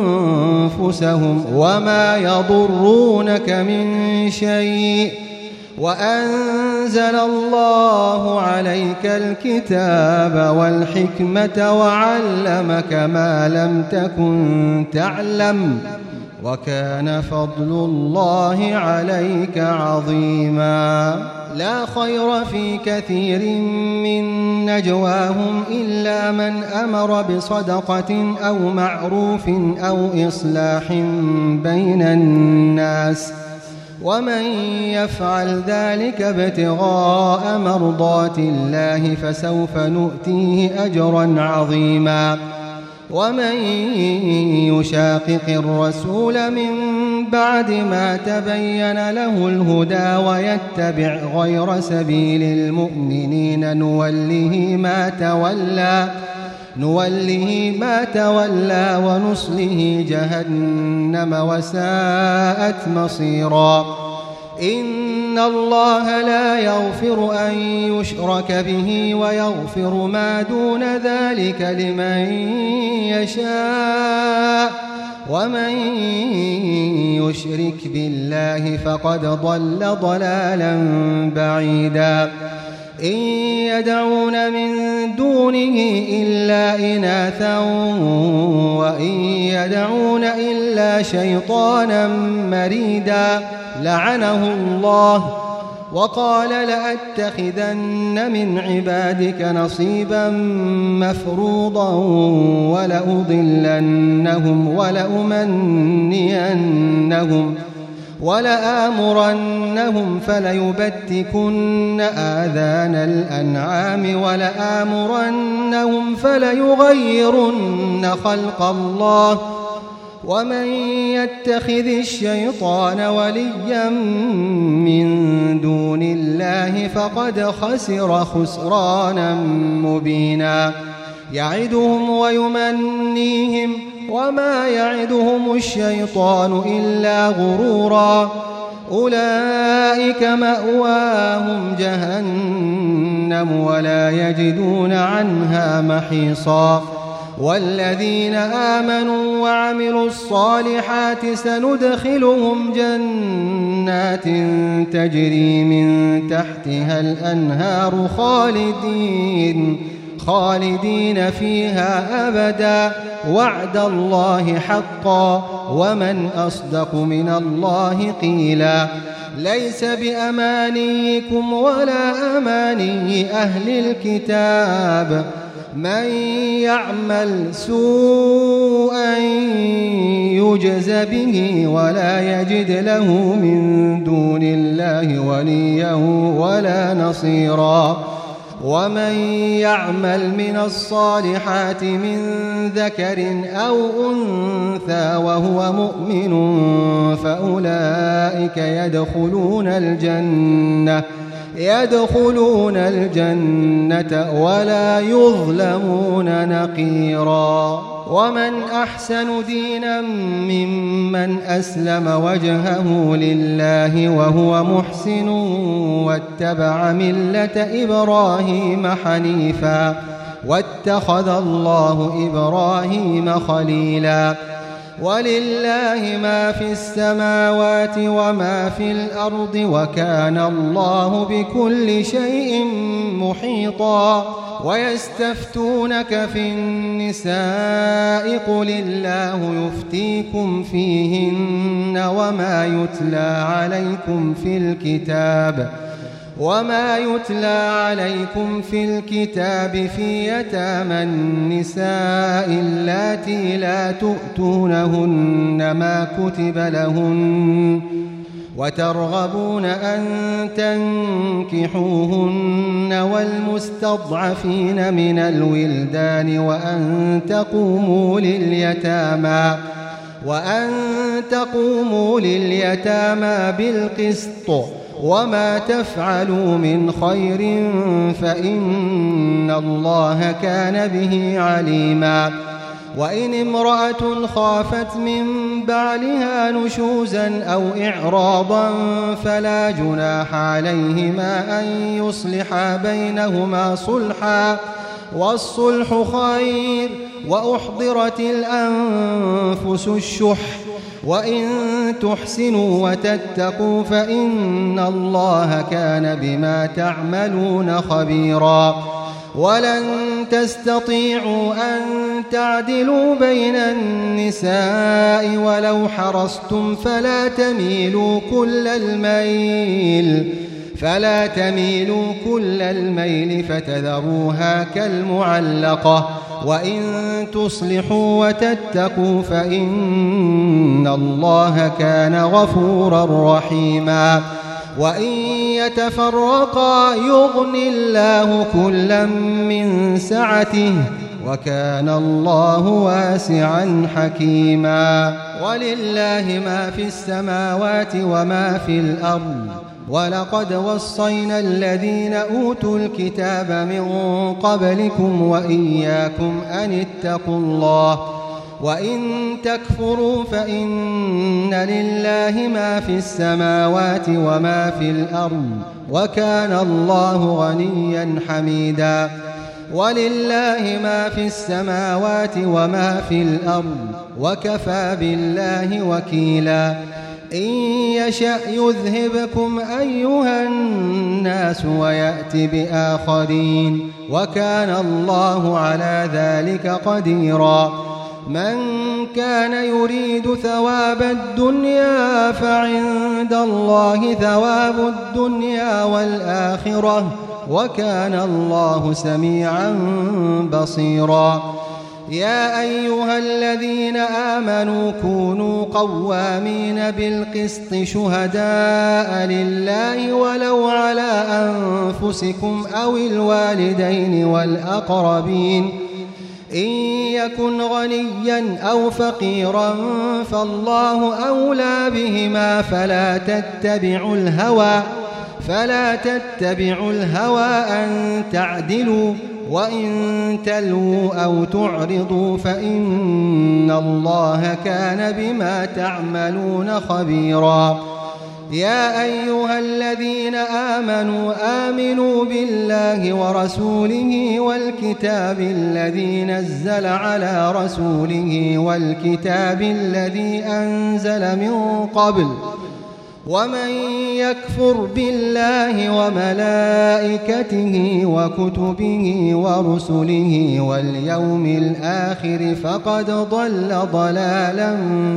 أنفسهم وما يضرونك من شيء وأنزل الله عليك الكتاب والحكمة وعلمك ما لم تكن تعلم وكان فضل الله عليك عظيما. لا خير في كثير من نجواهم إلا من أمر بصدقة أو معروف أو إصلاح بين الناس ومن يفعل ذلك ابتغاء مرضات الله فسوف نؤتيه أجرا عظيما. ومن يشاقق الرسول من بعد ما تبين له الهدى ويتبع غير سبيل المؤمنين نوله ما تولى نوله ما تولى ونصله جهنم وساءت مصيرا. إن الله لا يغفر أن يشرك به ويغفر ما دون ذلك لمن يشاء ومن يشرك بالله فقد ضل ضلالا بعيدا. إن يدعون من دونه إلا إناثا وإن يدعون إلا شيطانا مريدا لعنه الله وقال لأتخذن من عبادك نصيبا مفروضا ولأضلنهم ولأمنينهم ولآمرنهم فليبتكن آذان الأنعام ولآمرنهم فليغيرن خلق الله ومن يتخذ الشيطان وليا من دون الله فقد خسر خسرانا مبينا. يعدهم ويمنيهم وما يعدهم الشيطان إلا غرورا. أولئك مأواهم جهنم ولا يجدون عنها محيصا. والذين آمنوا وعملوا الصالحات سندخلهم جنات تجري من تحتها الأنهار خالدين خالدين فيها أبدا وعد الله حقا ومن أصدق من الله قيلا. ليس بأمانيكم ولا أماني أهل الكتاب من يعمل سوءا يجز به ولا يجد له من دون الله وليا ولا نصيرا. ومن يعمل من الصالحات من ذكر أو أنثى وهو مؤمن فأولئك يدخلون الجنة يدخلون الجنة ولا يظلمون نقيرا. ومن أحسن دينا ممن أسلم وجهه لله وهو محسن واتبع ملة إبراهيم حنيفا واتخذ الله إبراهيم خليلا. ولله ما في السماوات وما في الأرض وكان الله بكل شيء محيطا. ويستفتونك في النساء قل الله يفتيكم فيهن وما يتلى عليكم في الكتاب وما يتلى عليكم في الكتاب في يتامى النساء اللاتي لا تؤتونهن ما كتب لهن وترغبون أن تنكحوهن والمستضعفين من الولدان وأن تقوموا لليتامى وأن تقوموا لليتامى بالقسط وما تفعلوا من خير فإن الله كان به عليما. وإن امرأة خافت من بعلها نشوزا أو إعراضا فلا جناح عليهما أن يصلحا بينهما صلحا والصلح خير وأحضرت الأنفس الشح وإن تحسنوا وتتقوا فإن الله كان بما تعملون خبيرا ولن تستطيعوا أن تعدلوا بين النساء ولو حرصتم فلا تميلوا كل الميل فلا تميلوا كل الميل فتذروها كالمعلقة وإن تصلحوا وتتقوا فإن الله كان غفورا رحيما وإن يتفرقا يغن الله كلا من سعته وكان الله واسعا حكيما ولله ما في السماوات وما في الأرض ولقد وصينا الذين أوتوا الكتاب من قبلكم وإياكم أن اتقوا الله وإن تكفروا فإن لله ما في السماوات وما في الأرض وكان الله غنيا حميدا ولله ما في السماوات وما في الأرض وكفى بالله وكيلا إن يشأ يذهبكم أيها الناس ويأت بآخرين وكان الله على ذلك قديرا من كان يريد ثواب الدنيا فعند الله ثواب الدنيا والآخرة وكان الله سميعا بصيرا يا أيها الذين آمنوا كونوا قوامين بالقسط شهداء لله ولو على أنفسكم أو الوالدين والأقربين إن يكن غنيا أو فقيرا فالله أولى بهما فلا تتبعوا الهوى فلا تتبعوا الهوى أن تعدلوا وإن تلووا أو تعرضوا فإن الله كان بما تعملون خبيرا يا أيها الذين آمنوا آمنوا بالله ورسوله والكتاب الذي نزل على رسوله والكتاب الذي أنزل من قبل ومن يكفر بالله وملائكته وكتبه ورسله واليوم الآخر فقد ضل ضلالا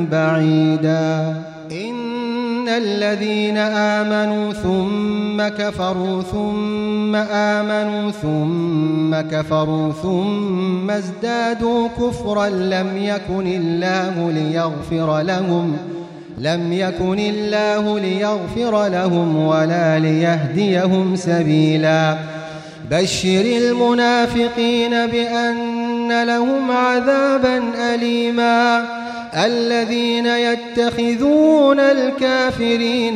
بعيدا إن الذين آمنوا ثم كفروا ثم آمنوا ثم كفروا ثم ازدادوا كفرا لم يكن الله ليغفر لهم لم يكن الله ليغفر لهم ولا ليهديهم سبيلا بشر المنافقين بأن لهم عذابا أليما الذين يتخذون الكافرين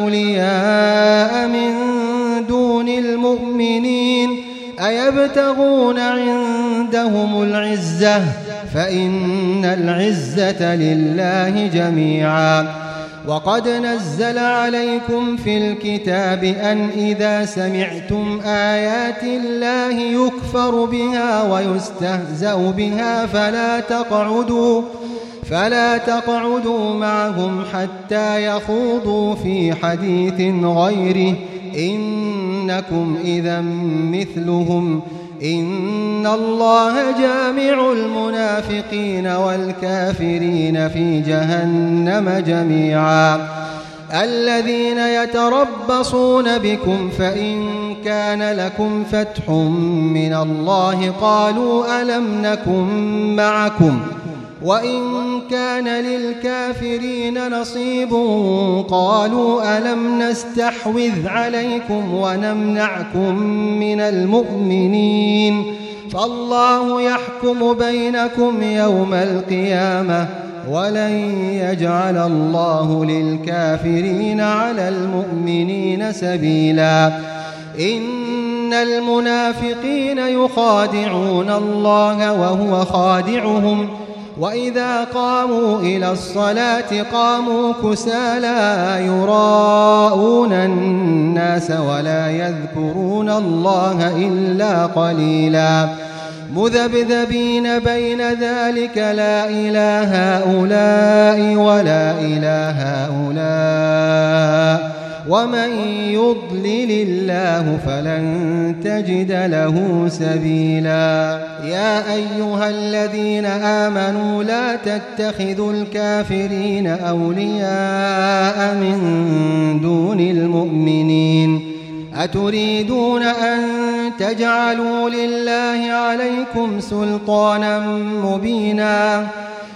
أولياء من دون المؤمنين أيبتغون عندهم العزة فإن العزة لله جميعا وقد نزل عليكم في الكتاب أن إذا سمعتم آيات الله يكفر بها ويستهزأ بها فلا تقعدوا فلا تقعدوا معهم حتى يخوضوا في حديث غيره إنكم إذا مثلهم إن الله جامع المنافقين والكافرين في جهنم جميعا الذين يتربصون بكم فإن كان لكم فتح من الله قالوا ألم نكن معكم وإن كان للكافرين نصيب قالوا ألم نستحوذ عليكم ونمنعكم من المؤمنين فالله يحكم بينكم يوم القيامة ولن يجعل الله للكافرين على المؤمنين سبيلا إن المنافقين يخادعون الله وهو خادعهم وإذا قاموا إلى الصلاة قاموا كسالى يراءون الناس ولا يذكرون الله إلا قليلا مذبذبين بين ذلك لا إله هؤلاء ولا إله هؤلاء ومن يضلل الله فلن تجد له سبيلا. يا أيها الذين آمنوا لا تتخذوا الكافرين أولياء من دون المؤمنين أتريدون أن تجعلوا لله عليكم سلطانا مبينا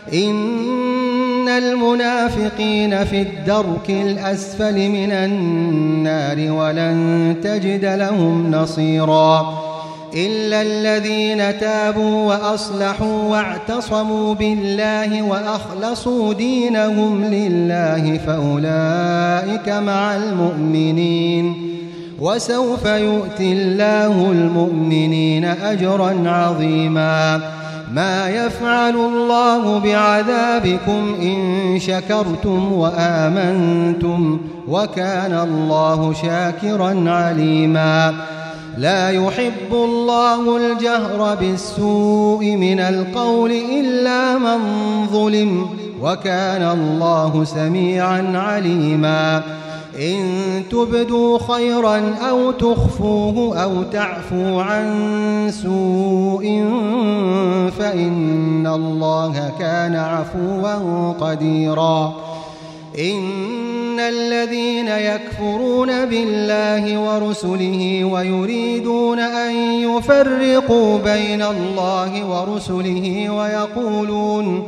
إن المنافقين في الدرك الأسفل من النار ولن تجد لهم نصيرا إلا الذين تابوا وأصلحوا واعتصموا بالله وأخلصوا دينهم لله فأولئك مع المؤمنين وسوف يؤتي الله المؤمنين أجرا عظيما. ما يفعل الله بعذابكم إن شكرتم وآمنتم وكان الله شاكرا عليما. لا يحب الله الجهر بالسوء من القول إلا من ظلم وكان الله سميعا عليما. إن تبدوا خيرا أو تخفوه أو تعفو عن سوء فإن الله كان عفوا قديرا. إن الذين يكفرون بالله ورسله ويريدون أن يفرقوا بين الله ورسله ويقولون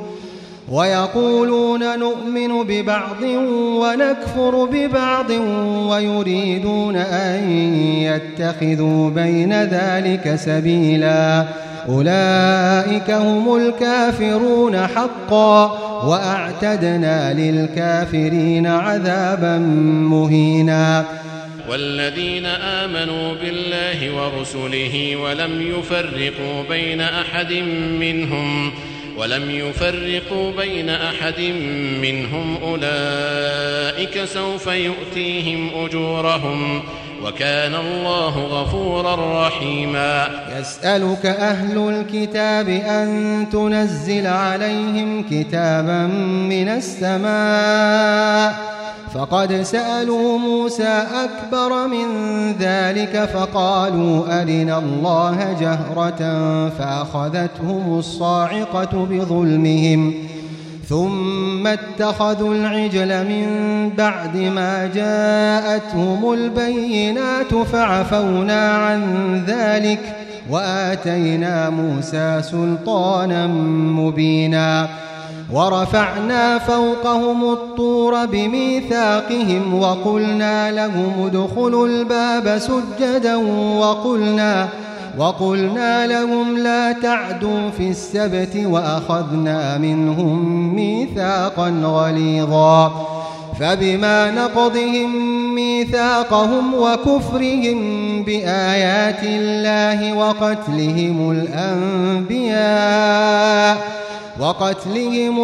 ويقولون نؤمن ببعض ونكفر ببعض ويريدون أن يتخذوا بين ذلك سبيلا أولئك هم الكافرون حقا وأعتدنا للكافرين عذابا مهينا. والذين آمنوا بالله ورسله ولم يفرقوا بين أحد منهم ولم يفرقوا بين أحد منهم أولئك سوف يؤتيهم أجورهم وكان الله غفورا رحيما. يسألك أهل الكتاب أن تنزل عليهم كتابا من السماء فقد سألوا موسى أكبر من ذلك فقالوا أرنا الله جهرة فأخذتهم الصاعقة بظلمهم ثم اتخذوا العجل من بعد ما جاءتهم البينات فعفونا عن ذلك وآتينا موسى سلطانا مبينا. ورفعنا فوقهم الطور بميثاقهم وقلنا لهم ادخلوا الباب سجدا وقلنا, وقلنا لهم لا تعدوا في السبت وأخذنا منهم ميثاقا غليظا. فبما نقضهم ميثاقهم وكفرهم بآيات الله وقتلهم الأنبياء وقتلهم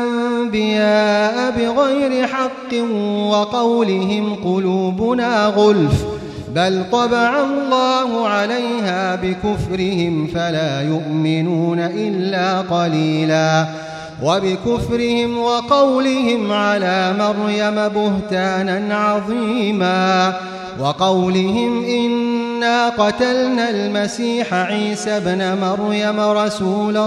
الأنبياء بغير حق وقولهم قلوبنا غلف بل طبع الله عليها بكفرهم فلا يؤمنون إلا قليلا. وبكفرهم وقولهم على مريم بهتانا عظيما وقولهم إنا قتلنا المسيح عيسى ابن مريم رسول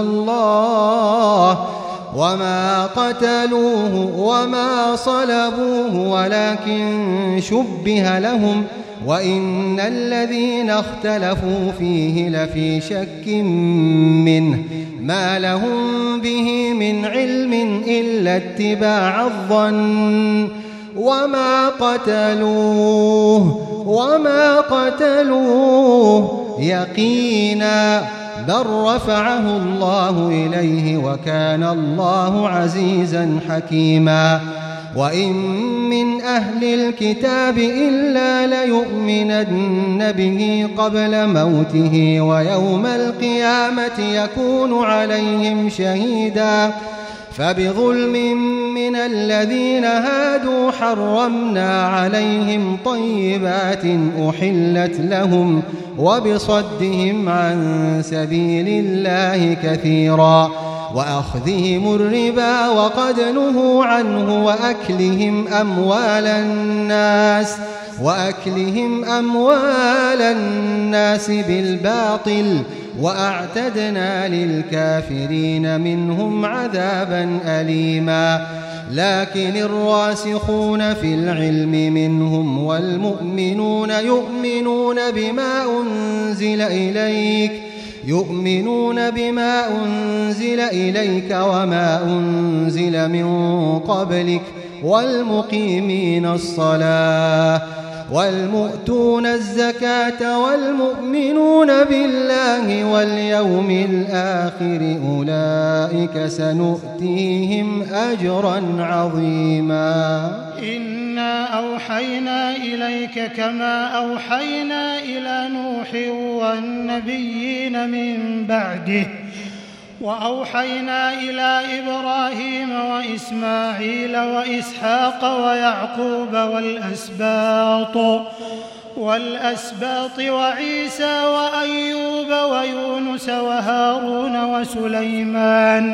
الله وما قتلوه وما صلبوه ولكن شبه لهم وإن الذين اختلفوا فيه لفي شك منه ما لهم به من علم إلا اتباع الظن وما قتلوه وما قتلوه يقينا بل رفعه الله إليه وكان الله عزيزا حكيما. وإن من أهل الكتاب إلا ليؤمنن به قبل موته ويوم القيامة يكون عليهم شهيدا. فبظلم من الذين هادوا حرمنا عليهم طيبات أحلت لهم وبصدهم عن سبيل الله كثيرا وأخذهم الربا وقد نهوا عنه وأكلهم أموال الناس وأكلهم أموال الناس بالباطل وأعتدنا للكافرين منهم عذابا أليما لكن الراسخون في العلم منهم والمؤمنون يؤمنون بما أنزل إليك يؤمنون بما أنزل إليك وما أنزل من قبلك والمقيمين الصلاة والمؤتون الزكاة والمؤمنون بالله واليوم الآخر أولئك سنؤتيهم أجرا عظيما. إنا أوحينا إليك كما أوحينا إلى نوح والنبيين من بعده وأوحينا إلى إبراهيم وإسماعيل وإسحاق ويعقوب والأسباط والأسباط وعيسى وأيوب ويونس وهارون وسليمان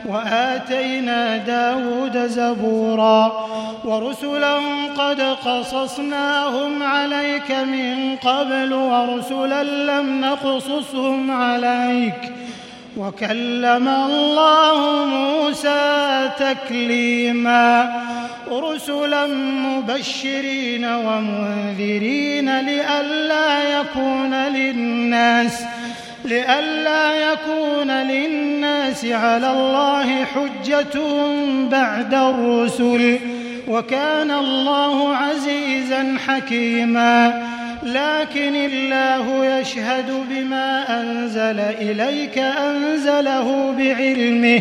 وآتينا داود زبورا ورسلا قد قصصناهم عليك من قبل ورسلا لم نقصصهم عليك وكلم الله موسى تكليما رسلا مبشرين ومنذرين لئلا يكون للناس لئلا يكون للناس على الله حجة بعد الرسل وكان الله عزيزا حكيما لكن الله يشهد بما أنزل إليك أنزله بعلمه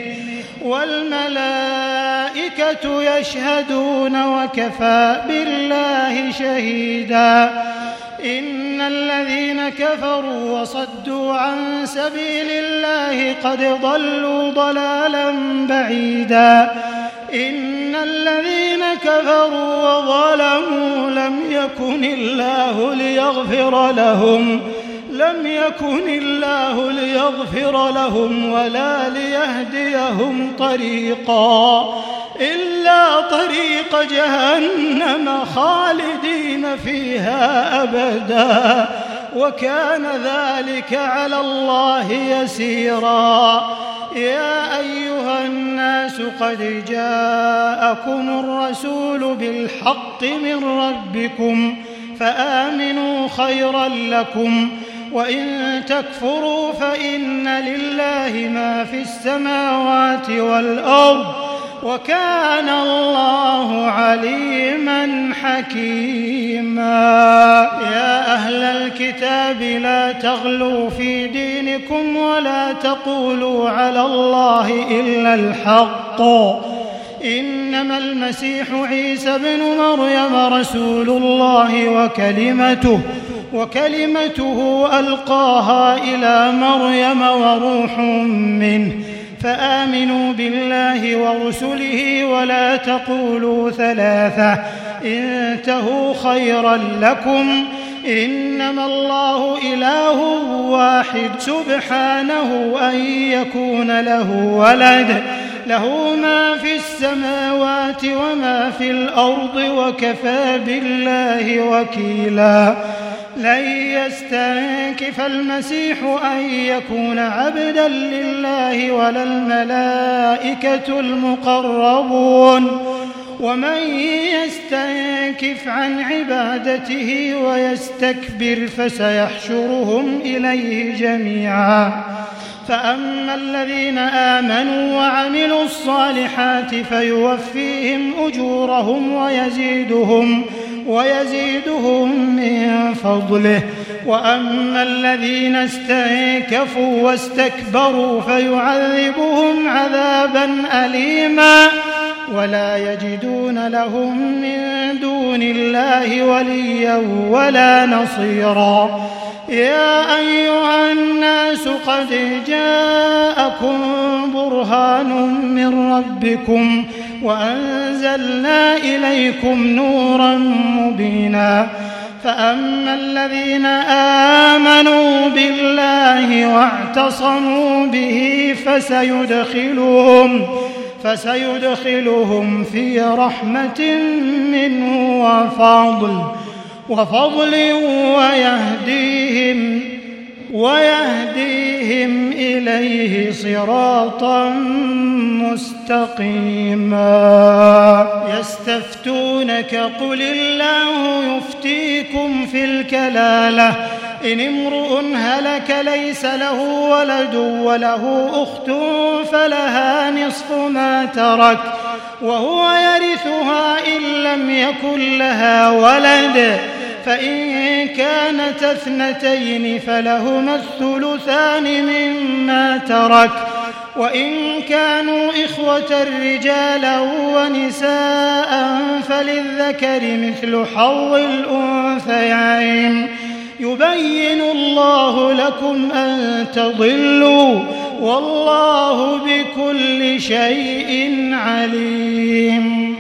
والملائكة يشهدون وكفى بالله شهيدا إن الذين كفروا وصدوا عن سبيل الله قد ضلوا ضلالا بعيدا إن الذين كفروا وظلموا لم يكن الله ليغفر لهم لم يكن الله ليغفر لهم ولا ليهديهم طريقا إلا طريق جهنم خالدين فيها أبدا وكان ذلك على الله يسيرا يا أيها الناس قد جاءكم الرسول بالحق من ربكم فآمنوا خيرا لكم وإن تكفروا فإن لله ما في السماوات والأرض وكان الله عليما حكيما يا أهل الكتاب لا تغلوا في دينكم ولا تقولوا على الله إلا الحق إنما المسيح عيسى بن مريم رسول الله وكلمته وكلمته ألقاها إلى مريم وروح منه فآمنوا بالله ورسله ولا تقولوا ثلاثة انتهوا خيرا لكم إنما الله إله واحد سبحانه أن يكون له ولد له ما في السماوات وما في الأرض وكفى بالله وكيلا لن يستنكف المسيح أن يكون عبدا لله ولا الملائكة المقربون ومن يستنكف عن عبادته ويستكبر فسيحشرهم إليه جميعا فأما الذين آمنوا وعملوا الصالحات فيوفيهم أجورهم ويزيدهم ويزيدهم من فضله وأما الذين استنكفوا واستكبروا فيعذبهم عذابا أليما ولا يجدون لهم من دون الله وليا ولا نصيرا يا أيها الناس قد جاءكم برهان من ربكم وأنزلنا إليكم نورا مبينا فأما الذين آمنوا بالله واعتصموا به فسيدخلهم فسيدخلهم في رحمة منه وفضل وفضل ويهديهم ويهديهم إليه صراطا مستقيما. يستفتونك قل الله يفتيكم في الكلالة إن امرؤ هلك ليس له ولد وله أخت فلها نصف ما ترك وهو يرثها إن لم يكن لها ولد فإن كانت اثنتين فلهما الثلثان مما ترك وإن كانوا إخوة رجالا ونساء فللذكر مثل حظ الأنثيين يبين الله لكم أن تضلوا والله بكل شيء عليم.